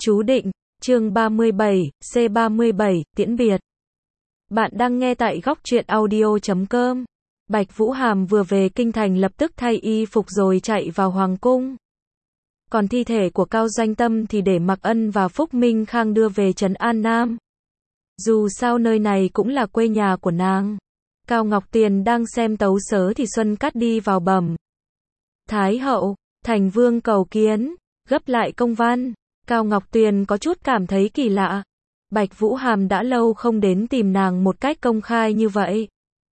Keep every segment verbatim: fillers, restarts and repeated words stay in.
Chú định, chương ba mươi bảy, C ba mươi bảy, tiễn biệt. Bạn đang nghe tại góc truyện audio chấm com. Bạch Vũ Hàm vừa về kinh thành lập tức thay y phục rồi chạy vào hoàng cung. Còn thi thể của Cao Doanh Tâm thì để Mạc Ân và Phúc Minh Khang đưa về trấn An Nam. Dù sao nơi này cũng là quê nhà của nàng. Cao Ngọc Tiền đang xem tấu sớ thì Xuân Cát đi vào bẩm. Thái hậu, thành vương cầu kiến, gấp lại công văn. Cao Ngọc Tuyền có chút cảm thấy kỳ lạ. Bạch Vũ Hàm đã lâu không đến tìm nàng một cách công khai như vậy.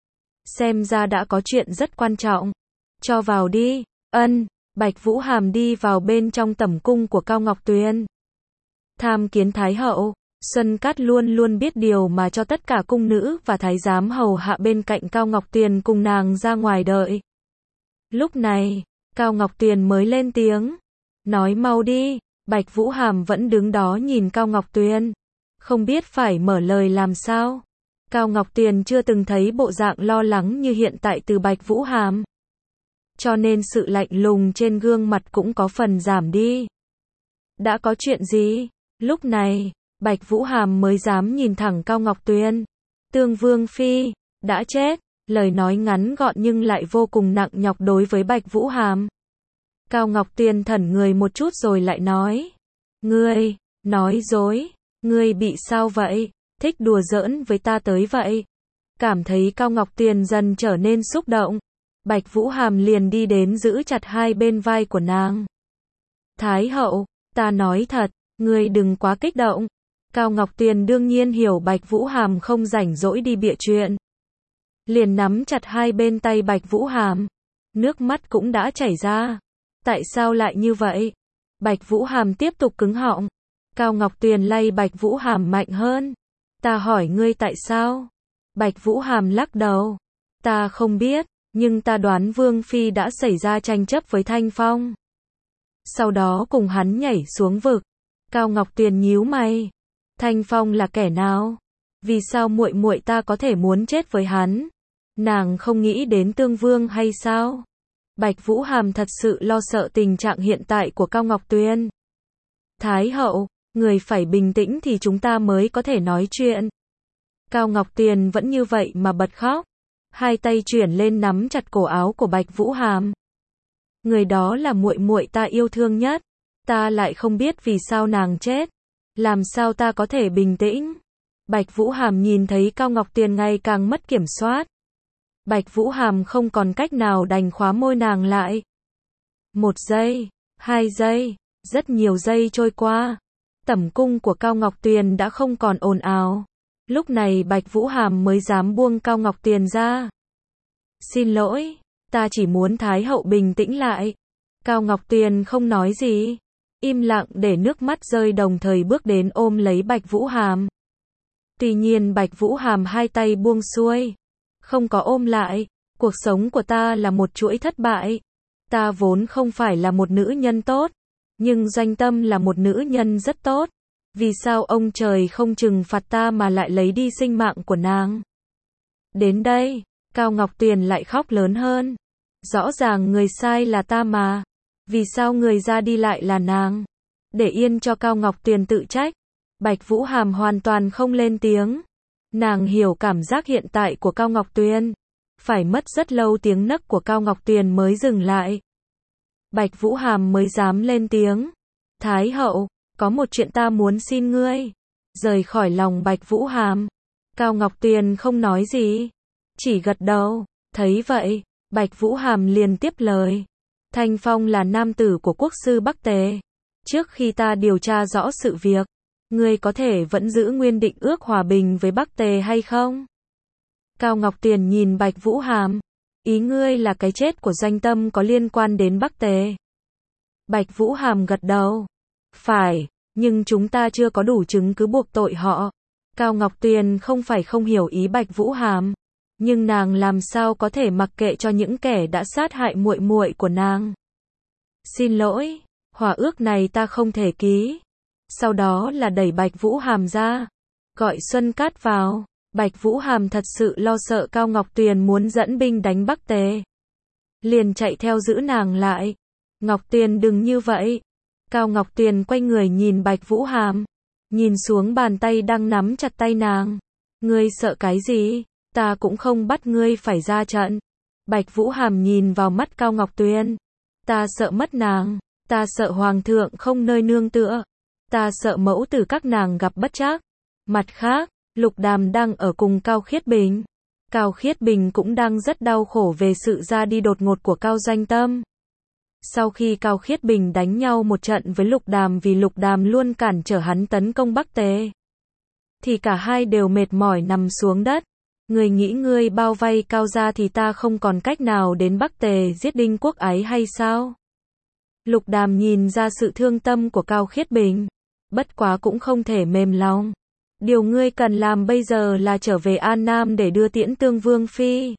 Xem ra đã có chuyện rất quan trọng. Cho vào đi. Ân. Bạch Vũ Hàm đi vào bên trong tẩm cung của Cao Ngọc Tuyền. Tham kiến Thái hậu. Xuân Cát luôn luôn biết điều mà cho tất cả cung nữ và thái giám hầu hạ bên cạnh Cao Ngọc Tuyền cùng nàng ra ngoài đợi. Lúc này, Cao Ngọc Tuyền mới lên tiếng. Nói mau đi. Bạch Vũ Hàm vẫn đứng đó nhìn Cao Ngọc Tuyền. Không biết phải mở lời làm sao. Cao Ngọc Tuyền chưa từng thấy bộ dạng lo lắng như hiện tại từ Bạch Vũ Hàm. Cho nên sự lạnh lùng trên gương mặt cũng có phần giảm đi. Đã có chuyện gì? Lúc này, Bạch Vũ Hàm mới dám nhìn thẳng Cao Ngọc Tuyền. Tương Vương Phi, đã chết. Lời nói ngắn gọn nhưng lại vô cùng nặng nhọc đối với Bạch Vũ Hàm. Cao Ngọc Tuyền thẩn người một chút rồi lại nói. Ngươi, nói dối, ngươi bị sao vậy? Thích đùa giỡn với ta tới vậy? Cảm thấy Cao Ngọc Tuyền dần trở nên xúc động. Bạch Vũ Hàm liền đi đến giữ chặt hai bên vai của nàng. Thái hậu, ta nói thật, ngươi đừng quá kích động. Cao Ngọc Tuyền đương nhiên hiểu Bạch Vũ Hàm không rảnh rỗi đi bịa chuyện. Liền nắm chặt hai bên tay Bạch Vũ Hàm. Nước mắt cũng đã chảy ra. Tại sao lại như vậy? Bạch Vũ Hàm tiếp tục cứng họng. Cao Ngọc Tuyền lay Bạch Vũ Hàm mạnh hơn. Ta hỏi ngươi tại sao? Bạch Vũ Hàm lắc đầu. Ta không biết, nhưng ta đoán Vương Phi đã xảy ra tranh chấp với Thanh Phong. Sau đó cùng hắn nhảy xuống vực. Cao Ngọc Tuyền nhíu mày. Thanh Phong là kẻ nào? Vì sao muội muội ta có thể muốn chết với hắn? Nàng không nghĩ đến Tương Vương hay sao? Bạch Vũ Hàm thật sự lo sợ tình trạng hiện tại của Cao Ngọc Tuyền. Thái hậu, người phải bình tĩnh thì chúng ta mới có thể nói chuyện. Cao Ngọc Tuyền vẫn như vậy mà bật khóc. Hai tay chuyển lên nắm chặt cổ áo của Bạch Vũ Hàm. Người đó là muội muội ta yêu thương nhất. Ta lại không biết vì sao nàng chết. Làm sao ta có thể bình tĩnh? Bạch Vũ Hàm nhìn thấy Cao Ngọc Tuyền ngày càng mất kiểm soát. Bạch Vũ Hàm không còn cách nào đành khóa môi nàng lại. Một giây, hai giây, rất nhiều giây trôi qua. Tẩm cung của Cao Ngọc Tuyền đã không còn ồn ào. Lúc này Bạch Vũ Hàm mới dám buông Cao Ngọc Tuyền ra. Xin lỗi, ta chỉ muốn Thái hậu bình tĩnh lại. Cao Ngọc Tuyền không nói gì. Im lặng để nước mắt rơi đồng thời bước đến ôm lấy Bạch Vũ Hàm. Tuy nhiên Bạch Vũ Hàm hai tay buông xuôi. Không có ôm lại. Cuộc sống của ta là một chuỗi thất bại. Ta vốn không phải là một nữ nhân tốt. Nhưng Doanh Tâm là một nữ nhân rất tốt. Vì sao ông trời không trừng phạt ta mà lại lấy đi sinh mạng của nàng? Đến đây, Cao Ngọc Tuyền lại khóc lớn hơn. Rõ ràng người sai là ta mà. Vì sao người ra đi lại là nàng? Để yên cho Cao Ngọc Tuyền tự trách. Bạch Vũ Hàm hoàn toàn không lên tiếng. Nàng hiểu cảm giác hiện tại của Cao Ngọc Tuyền. Phải mất rất lâu tiếng nấc của Cao Ngọc Tuyền mới dừng lại. Bạch Vũ Hàm mới dám lên tiếng. Thái hậu, có một chuyện ta muốn xin ngươi. Rời khỏi lòng Bạch Vũ Hàm. Cao Ngọc Tuyền không nói gì. Chỉ gật đầu. Thấy vậy, Bạch Vũ Hàm liền tiếp lời. Thanh Phong là nam tử của quốc sư Bắc Tề. Trước khi ta điều tra rõ sự việc, ngươi có thể vẫn giữ nguyên định ước hòa bình với Bắc Tề hay không? Cao Ngọc Tuyền nhìn Bạch Vũ Hàm. Ý ngươi là cái chết của Doanh Tâm có liên quan đến Bắc Tề? Bạch Vũ Hàm gật đầu. Phải, nhưng chúng ta chưa có đủ chứng cứ buộc tội họ. Cao Ngọc Tuyền không phải không hiểu ý Bạch Vũ Hàm, nhưng nàng làm sao có thể mặc kệ cho những kẻ đã sát hại muội muội của nàng. Xin lỗi, hòa ước này ta không thể ký. Sau đó là đẩy Bạch Vũ Hàm ra, gọi Xuân Cát vào. Bạch Vũ Hàm thật sự lo sợ Cao Ngọc Tuyền muốn dẫn binh đánh Bắc Tề. Liền chạy theo giữ nàng lại. Ngọc Tuyền đừng như vậy. Cao Ngọc Tuyền quay người nhìn Bạch Vũ Hàm, nhìn xuống bàn tay đang nắm chặt tay nàng. Ngươi sợ cái gì? Ta cũng không bắt ngươi phải ra trận. Bạch Vũ Hàm nhìn vào mắt Cao Ngọc Tuyền. Ta sợ mất nàng, ta sợ hoàng thượng không nơi nương tựa, ta sợ mẫu tử các nàng gặp bất trắc. Mặt khác, Lục Đàm đang ở cùng Cao Khiết Bình. Cao Khiết Bình cũng đang rất đau khổ về sự ra đi đột ngột của Cao Doanh Tâm. Sau khi Cao Khiết Bình đánh nhau một trận với Lục Đàm vì Lục Đàm luôn cản trở hắn tấn công Bắc Tề, thì cả hai đều mệt mỏi nằm xuống đất. Ngươi nghĩ ngươi bao vây Cao gia thì ta không còn cách nào đến Bắc Tề giết Đinh Quốc Ái hay sao? Lục Đàm nhìn ra sự thương tâm của Cao Khiết Bình, bất quá cũng không thể mềm lòng. Điều ngươi cần làm bây giờ là trở về An Nam để đưa tiễn Tương Vương Phi.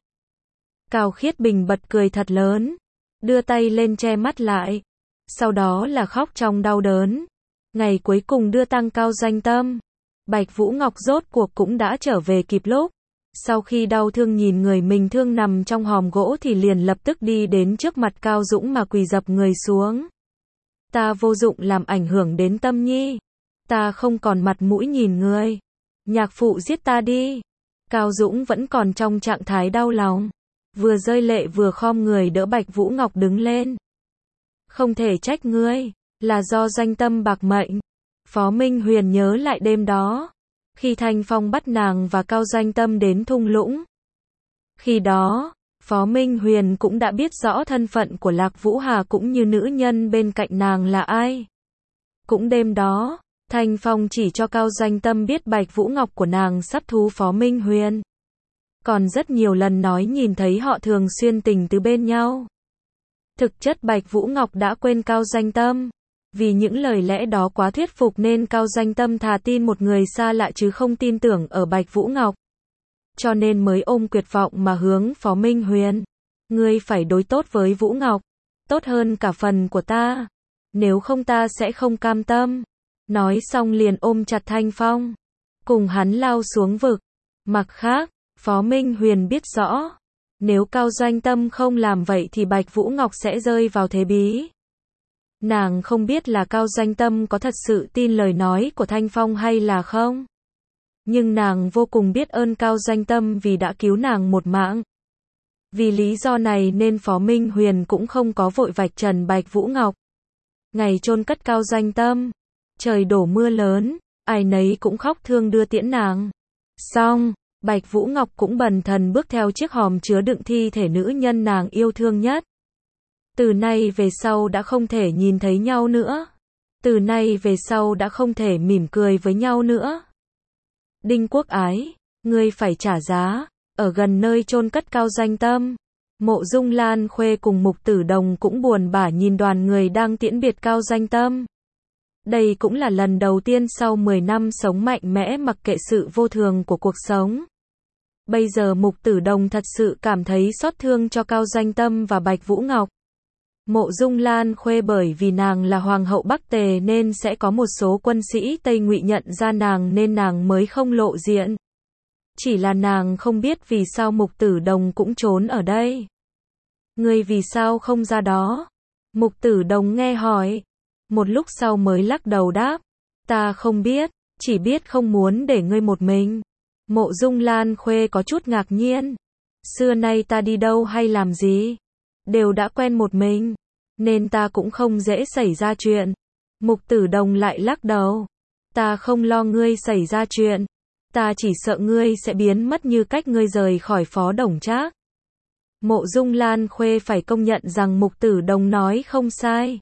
Cao Khiết Bình bật cười thật lớn, đưa tay lên che mắt lại, sau đó là khóc trong đau đớn. Ngày cuối cùng đưa tang Cao Doanh Tâm, Bạch Vũ Ngọc rốt cuộc cũng đã trở về kịp lúc. Sau khi đau thương nhìn người mình thương nằm trong hòm gỗ thì liền lập tức đi đến trước mặt Cao Dũng mà quỳ dập người xuống. Ta vô dụng làm ảnh hưởng đến Tâm Nhi. Ta không còn mặt mũi nhìn ngươi. Nhạc phụ giết ta đi. Cao Dũng vẫn còn trong trạng thái đau lòng, vừa rơi lệ vừa khom người đỡ Bạch Vũ Ngọc đứng lên. Không thể trách ngươi, là do Doanh Tâm bạc mệnh. Phó Minh Huyền nhớ lại đêm đó, khi Thanh Phong bắt nàng và Cao Doanh Tâm đến thung lũng. Khi đó, Phó Minh Huyền cũng đã biết rõ thân phận của Lạc Vũ Hà cũng như nữ nhân bên cạnh nàng là ai. Cũng đêm đó, Thanh Phong chỉ cho Cao Doanh Tâm biết Bạch Vũ Ngọc của nàng sắp thú Phó Minh Huyền. Còn rất nhiều lần nói nhìn thấy họ thường xuyên tình tứ bên nhau. Thực chất Bạch Vũ Ngọc đã quên Cao Doanh Tâm. Vì những lời lẽ đó quá thuyết phục nên Cao Doanh Tâm thà tin một người xa lạ chứ không tin tưởng ở Bạch Vũ Ngọc. Cho nên mới ôm tuyệt vọng mà hướng Phó Minh Huyền. Ngươi phải đối tốt với Vũ Ngọc, tốt hơn cả phần của ta. Nếu không ta sẽ không cam tâm. Nói xong liền ôm chặt Thanh Phong, cùng hắn lao xuống vực. Mặt khác, Phó Minh Huyền biết rõ, nếu Cao Doanh Tâm không làm vậy thì Bạch Vũ Ngọc sẽ rơi vào thế bí. Nàng không biết là Cao Doanh Tâm có thật sự tin lời nói của Thanh Phong hay là không. Nhưng nàng vô cùng biết ơn Cao Doanh Tâm vì đã cứu nàng một mạng. Vì lý do này nên Phó Minh Huyền cũng không có vội vạch trần Bạch Vũ Ngọc. Ngày chôn cất Cao Doanh Tâm, trời đổ mưa lớn, ai nấy cũng khóc thương đưa tiễn nàng. Xong, Bạch Vũ Ngọc cũng bần thần bước theo chiếc hòm chứa đựng thi thể nữ nhân nàng yêu thương nhất. Từ nay về sau đã không thể nhìn thấy nhau nữa. Từ nay về sau đã không thể mỉm cười với nhau nữa. Đinh Quốc Ái, ngươi phải trả giá. Ở gần nơi chôn cất Cao Doanh Tâm, Mộ Dung Lan Khuê cùng Mục Tử Đồng cũng buồn bã nhìn đoàn người đang tiễn biệt Cao Doanh Tâm. Đây cũng là lần đầu tiên sau mười năm sống mạnh mẽ mặc kệ sự vô thường của cuộc sống. Bây giờ Mục Tử Đồng thật sự cảm thấy xót thương cho Cao Doanh Tâm và Bạch Vũ Ngọc. Mộ Dung Lan Khuê bởi vì nàng là hoàng hậu Bắc Tề nên sẽ có một số quân sĩ Tây Ngụy nhận ra nàng nên nàng mới không lộ diện. Chỉ là nàng không biết vì sao Mục Tử Đồng cũng trốn ở đây. Ngươi vì sao không ra đó? Mục Tử Đồng nghe hỏi. Một lúc sau mới lắc đầu đáp. Ta không biết, chỉ biết không muốn để ngươi một mình. Mộ Dung Lan Khuê có chút ngạc nhiên. Xưa nay ta đi đâu hay làm gì, đều đã quen một mình, nên ta cũng không dễ xảy ra chuyện. Mục Tử Đồng lại lắc đầu. Ta không lo ngươi xảy ra chuyện. Ta chỉ sợ ngươi sẽ biến mất như cách ngươi rời khỏi Phó Đổng Trác. Mộ Dung Lan Khuê phải công nhận rằng Mục Tử Đồng nói không sai.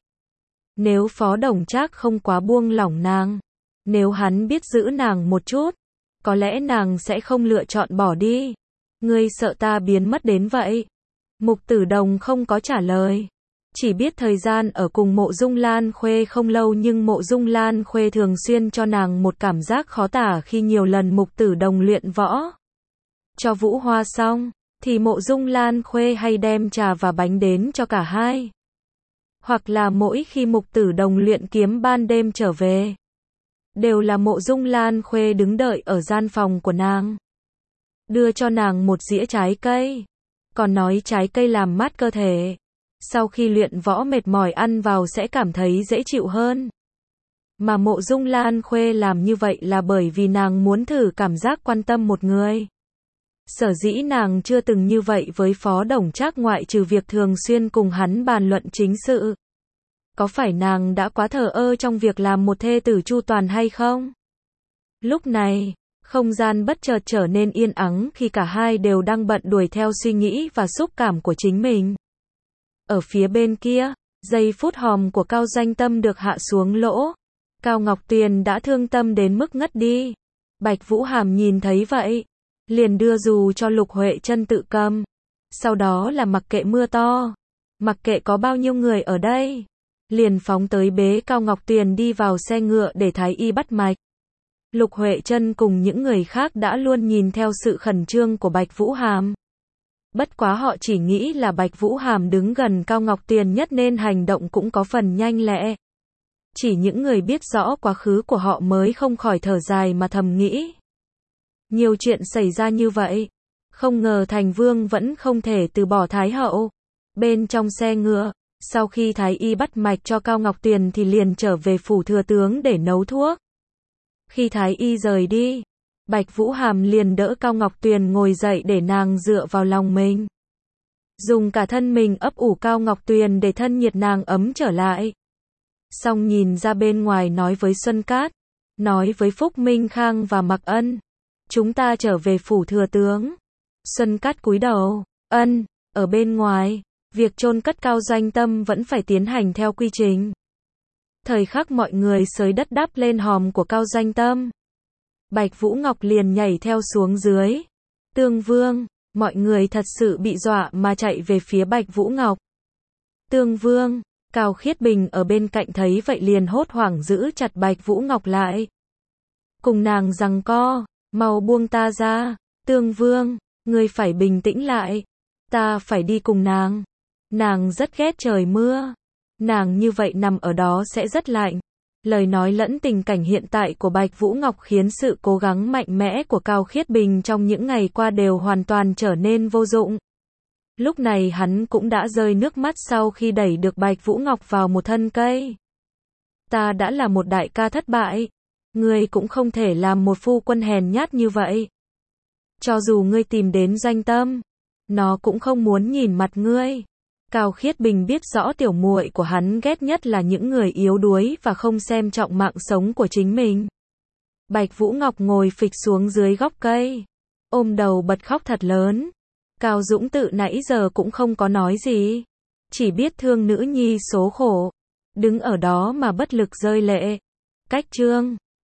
Nếu Phó Đổng Trác không quá buông lỏng nàng, nếu hắn biết giữ nàng một chút, có lẽ nàng sẽ không lựa chọn bỏ đi. Ngươi sợ ta biến mất đến vậy? Mục Tử Đồng không có trả lời. Chỉ biết thời gian ở cùng Mộ Dung Lan Khuê không lâu nhưng Mộ Dung Lan Khuê thường xuyên cho nàng một cảm giác khó tả khi nhiều lần Mục Tử Đồng luyện võ cho Vũ Hoa xong, thì Mộ Dung Lan Khuê hay đem trà và bánh đến cho cả hai. Hoặc là mỗi khi Mục Tử Đồng luyện kiếm ban đêm trở về, đều là Mộ Dung Lan Khuê đứng đợi ở gian phòng của nàng, đưa cho nàng một dĩa trái cây, còn nói trái cây làm mát cơ thể. sau khi luyện võ mệt mỏi ăn vào sẽ cảm thấy dễ chịu hơn. Mà Mộ Dung Lan Khuê làm như vậy là bởi vì nàng muốn thử cảm giác quan tâm một người. Sở dĩ nàng chưa từng như vậy với Phó Đồng Trác ngoại trừ việc thường xuyên cùng hắn bàn luận chính sự. Có phải nàng đã quá thờ ơ trong việc làm một thê tử chu toàn hay không? Lúc này, không gian bất chợt trở nên yên ắng khi cả hai đều đang bận đuổi theo suy nghĩ và xúc cảm của chính mình. Ở phía bên kia, giây phút hòm của Cao Doanh Tâm được hạ xuống lỗ. Cao Ngọc Tuyền đã thương tâm đến mức ngất đi. Bạch Vũ Hàm nhìn thấy vậy, liền đưa dù cho Lục Huệ Trân tự cầm. Sau đó là mặc kệ mưa to, mặc kệ có bao nhiêu người ở đây, liền phóng tới bế Cao Ngọc Tuyền đi vào xe ngựa để thái y bắt mạch. Lục Huệ Trân cùng những người khác đã luôn nhìn theo sự khẩn trương của Bạch Vũ Hàm. Bất quá họ chỉ nghĩ là Bạch Vũ Hàm đứng gần Cao Ngọc Tuyền nhất nên hành động cũng có phần nhanh lẹ. Chỉ những người biết rõ quá khứ của họ mới không khỏi thở dài mà thầm nghĩ. Nhiều chuyện xảy ra như vậy, không ngờ Thành Vương vẫn không thể từ bỏ Thái Hậu. Bên trong xe ngựa, sau khi Thái Y bắt mạch cho Cao Ngọc Tuyền thì liền trở về phủ thừa tướng để nấu thuốc. Khi Thái Y rời đi, Bạch Vũ Hàm liền đỡ Cao Ngọc Tuyền ngồi dậy để nàng dựa vào lòng mình. Dùng cả thân mình ấp ủ Cao Ngọc Tuyền để thân nhiệt nàng ấm trở lại. Xong nhìn ra bên ngoài nói với Xuân Cát, nói với Phúc Minh Khang và Mặc Ân. Chúng ta trở về phủ thừa tướng. Xuân Cát cúi đầu, ân, ở bên ngoài, việc chôn cất Cao Doanh Tâm vẫn phải tiến hành theo quy trình. Thời khắc mọi người xới đất đắp lên hòm của Cao Doanh Tâm. Bạch Vũ Ngọc liền nhảy theo xuống dưới. Tương Vương, mọi người thật sự bị dọa mà chạy về phía Bạch Vũ Ngọc. Tương Vương, Cao Khiết Bình ở bên cạnh thấy vậy liền hốt hoảng giữ chặt Bạch Vũ Ngọc lại. Cùng nàng giằng co, mau buông ta ra, Tương Vương, ngươi phải bình tĩnh lại. Ta phải đi cùng nàng. Nàng rất ghét trời mưa. Nàng như vậy nằm ở đó sẽ rất lạnh. Lời nói lẫn tình cảnh hiện tại của Bạch Vũ Ngọc khiến sự cố gắng mạnh mẽ của Cao Khiết Bình trong những ngày qua đều hoàn toàn trở nên vô dụng. Lúc này hắn cũng đã rơi nước mắt sau khi đẩy được Bạch Vũ Ngọc vào một thân cây. Ta đã là một đại ca thất bại. Ngươi cũng không thể làm một phu quân hèn nhát như vậy. Cho dù ngươi tìm đến Doanh Tâm, nó cũng không muốn nhìn mặt ngươi. Cao Khiết Bình biết rõ tiểu muội của hắn ghét nhất là những người yếu đuối và không xem trọng mạng sống của chính mình. Bạch Vũ Ngọc ngồi phịch xuống dưới gốc cây, ôm đầu bật khóc thật lớn. Cao Dũng tự nãy giờ cũng không có nói gì, chỉ biết thương nữ nhi số khổ, đứng ở đó mà bất lực rơi lệ. Cách chương